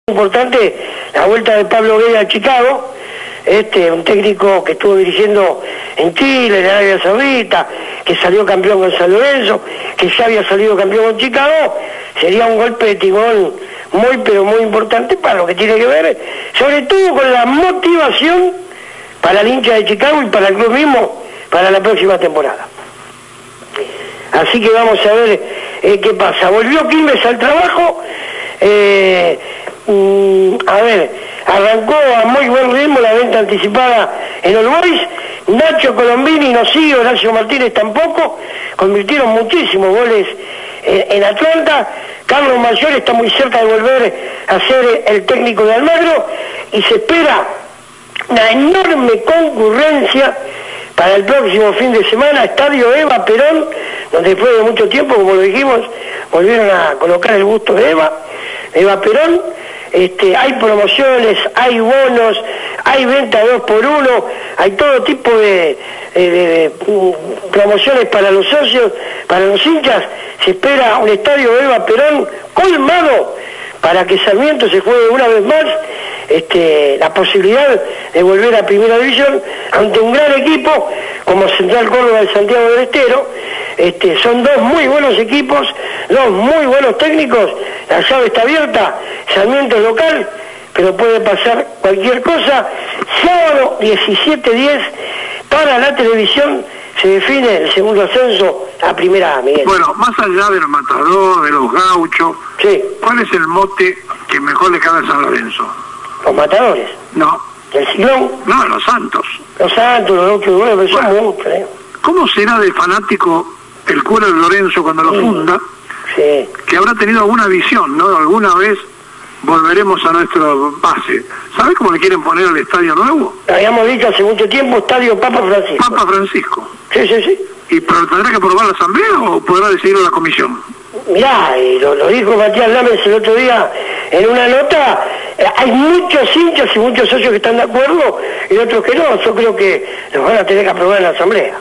Importante la vuelta de Pablo Guede a Chicago, un técnico que estuvo dirigiendo en Chile, en Arabia Saudita, que salió campeón con San Lorenzo, que ya había salido campeón con Chicago. Sería un golpe de timón muy pero muy importante para lo que tiene que ver, sobre todo con la motivación para el hincha de Chicago y para el club mismo para la próxima temporada. Así que vamos a ver qué pasa. Volvió Quilmes al trabajo. Arrancó a muy buen ritmo la venta anticipada en All Boys. Nacho Colombini no sigue, Horacio Martínez tampoco. Convirtieron muchísimos goles en Atlanta. Carlos Mayor está muy cerca de volver a ser el técnico de Almagro y se espera una enorme concurrencia para el próximo fin de semana. Estadio Eva Perón, donde después de mucho tiempo, como lo dijimos, volvieron a colocar el busto de Eva Perón. Hay promociones, hay bonos, hay venta 2x1, hay todo tipo de promociones para los socios, para los hinchas. Se espera un estadio Eva Perón colmado para que Sarmiento se juegue una vez más la posibilidad de volver a Primera División ante un gran equipo como Central Córdoba de Santiago del Estero. Son dos muy buenos equipos, dos muy buenos técnicos. La llave está abierta, Sarmiento es local, pero puede pasar cualquier cosa. Sábado 17:10 para la televisión se define el segundo ascenso a Primera A, Miguel. Bueno, más allá de los matadores, de los gauchos, sí, ¿cuál es el mote que mejor le cabe a San Lorenzo? Los matadores. No. ¿El Ciclón? No, los Santos. Los Santos, los gauchos, pero son muchos, ¿Cómo será de fanático el cura de Lorenzo cuando lo funda? Sí. Que habrá tenido alguna visión, ¿no? Alguna vez volveremos a nuestro base. ¿Sabes cómo le quieren poner al estadio nuevo? Habíamos dicho hace mucho tiempo, Estadio Papa Francisco. Papa Francisco. Sí. ¿Y pero tendrá que aprobar la asamblea o podrá decidirlo la comisión? Mirá, y lo dijo Matías Lames el otro día en una nota. Hay muchos hinchas y muchos socios que están de acuerdo y otros que no. Yo creo que los van a tener que aprobar en la asamblea.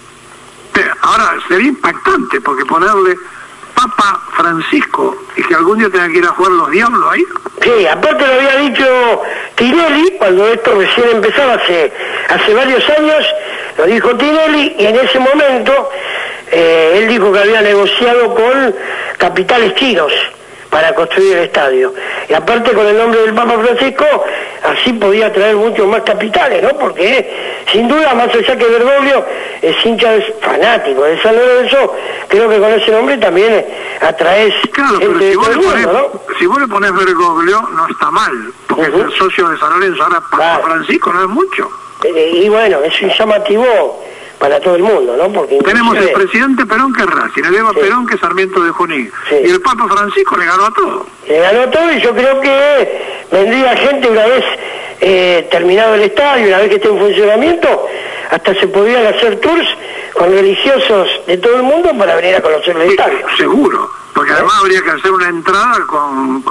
Ahora, sería impactante porque ponerle Papa Francisco y que algún día tenga que ir a jugar los Diablos ahí. Sí, aparte lo había dicho Tinelli cuando esto recién empezaba hace varios años, lo dijo Tinelli, y en ese momento él dijo que había negociado con capitales chinos para construir el estadio. Y aparte con el nombre del Papa Francisco, así podía traer muchos más capitales, ¿no? Porque sin duda, más allá que Bergoglio es hincha fanático de San Lorenzo, creo que con ese nombre también atraes claro, gente pero de todo el mundo, ¿no? Si vos le ponés Bergoglio, no está mal, porque es el socio de San Lorenzo. Ahora Papa Francisco no es mucho. Y bueno, es un llamativo para todo el mundo, ¿no? Porque tenemos el presidente Perón que es Racing, el Eva Perón que es Sarmiento de Junín, y el Papa Francisco le ganó a todo. Le ganó todo y yo creo que vendría gente una vez terminado el estadio, una vez que esté en funcionamiento, hasta se podrían hacer tours con religiosos de todo el mundo para venir a conocer el estadio. Seguro, porque además habría que hacer una entrada con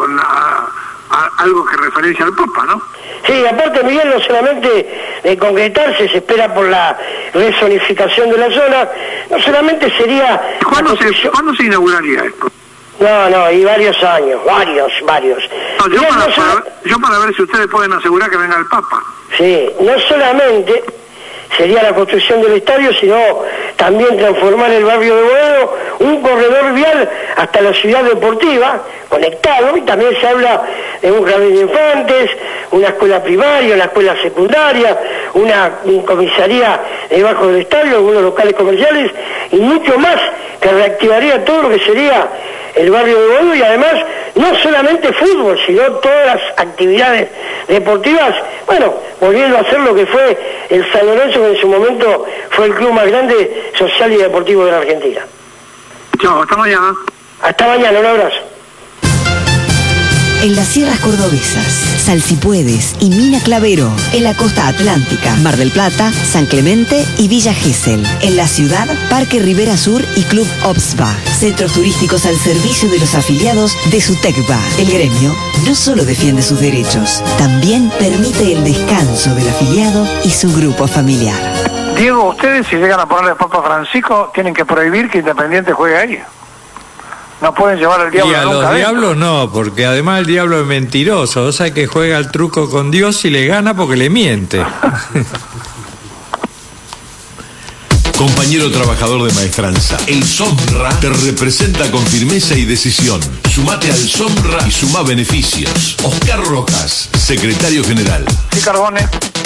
algo que referencia al Papa, ¿no? Sí, aparte, Miguel, no solamente de concretarse, se espera por la rezonificación de la zona, no solamente sería... ¿Cuándo se inauguraría esto? No, y varios años, varios. No, yo para ver si ustedes pueden asegurar que venga el Papa. Sí, no solamente sería la construcción del estadio, sino también transformar el barrio de Boedo, un corredor vial hasta la ciudad deportiva, conectado, y también se habla de un jardín de infantes, una escuela primaria, una escuela secundaria, una comisaría debajo del estadio, algunos locales comerciales, y mucho más, que reactivaría todo lo que sería el barrio de Boedo, y además no solamente fútbol, sino todas las actividades deportivas, bueno, volviendo a hacer lo que fue el San Lorenzo, que en su momento fue el club más grande social y deportivo de la Argentina. Chao, hasta mañana. Hasta mañana, un abrazo. En las sierras cordobesas, Salsipuedes y Mina Clavero. En la costa atlántica, Mar del Plata, San Clemente y Villa Gesell. En la ciudad, Parque Rivera Sur y Club Obsba. Centros turísticos al servicio de los afiliados de Sutecba. El gremio no solo defiende sus derechos, también permite el descanso del afiliado y su grupo familiar. Diego, ustedes si llegan a ponerle Papa Francisco, tienen que prohibir que Independiente juegue ahí. No pueden llevar al diablo. Y a los diablos no, porque además el diablo es mentiroso. O sea que juega el truco con Dios y le gana porque le miente. Compañero trabajador de Maestranza, el SOMRA te representa con firmeza y decisión. Sumate al SOMRA y sumá beneficios. Oscar Rojas, secretario general. Sí, Carbone.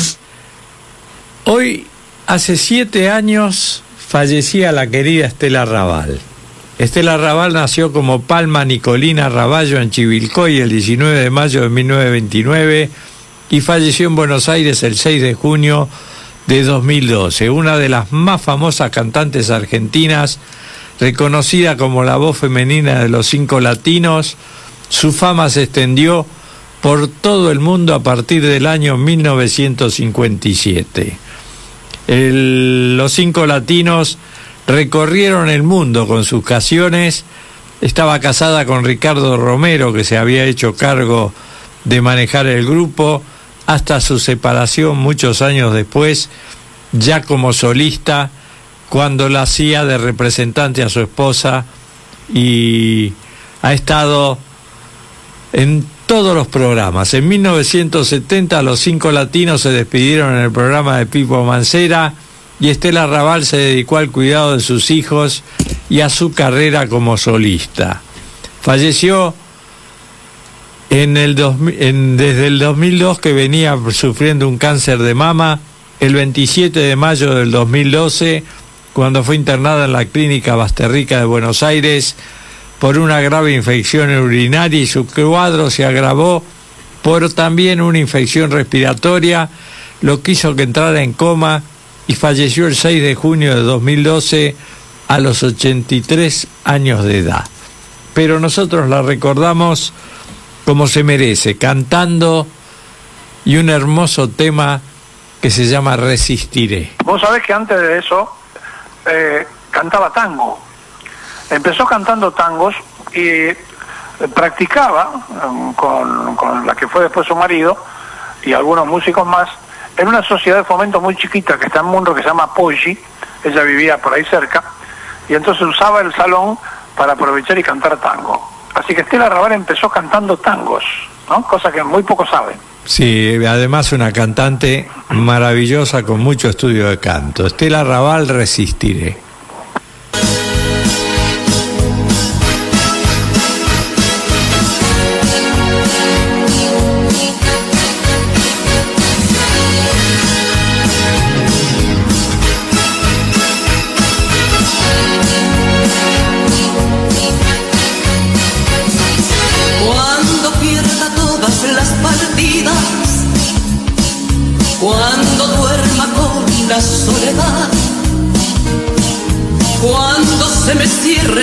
Hoy, hace 7 años, fallecía la querida Estela Raval. Estela Raval nació como Palma Nicolina Raballo en Chivilcoy el 19 de mayo de 1929 y falleció en Buenos Aires el 6 de junio de 2012, una de las más famosas cantantes argentinas, reconocida como la voz femenina de los 5 latinos. Su fama se extendió por todo el mundo a partir del año 1957. Los 5 latinos recorrieron el mundo con sus canciones. Estaba casada con Ricardo Romero, que se había hecho cargo de manejar el grupo, hasta su separación muchos años después, ya como solista, cuando la hacía de representante a su esposa, y ha estado en todos los programas. En 1970 los 5 latinos se despidieron en el programa de Pipo Mancera y Estela Raval se dedicó al cuidado de sus hijos y a su carrera como solista. Falleció desde el 2002, que venía sufriendo un cáncer de mama, el 27 de mayo del 2012, cuando fue internada en la clínica Basterrica de Buenos Aires por una grave infección urinaria, y su cuadro se agravó por también una infección respiratoria, lo que hizo que entrara en coma y falleció el 6 de junio de 2012 a los 83 años de edad. Pero nosotros la recordamos como se merece, cantando, y un hermoso tema que se llama Resistiré. Vos sabés que antes de eso cantaba tango. Empezó cantando tangos y practicaba con la que fue después su marido y algunos músicos más en una sociedad de fomento muy chiquita que está en Mundo, que se llama Poggi. Ella vivía por ahí cerca y entonces usaba el salón para aprovechar y cantar tango. Así que Estela Raval empezó cantando tangos, ¿no? Cosa que muy pocos saben. Sí, además una cantante maravillosa con mucho estudio de canto. Estela Raval, Resistiré. Cuando duerma con la soledad, cuando se me cierre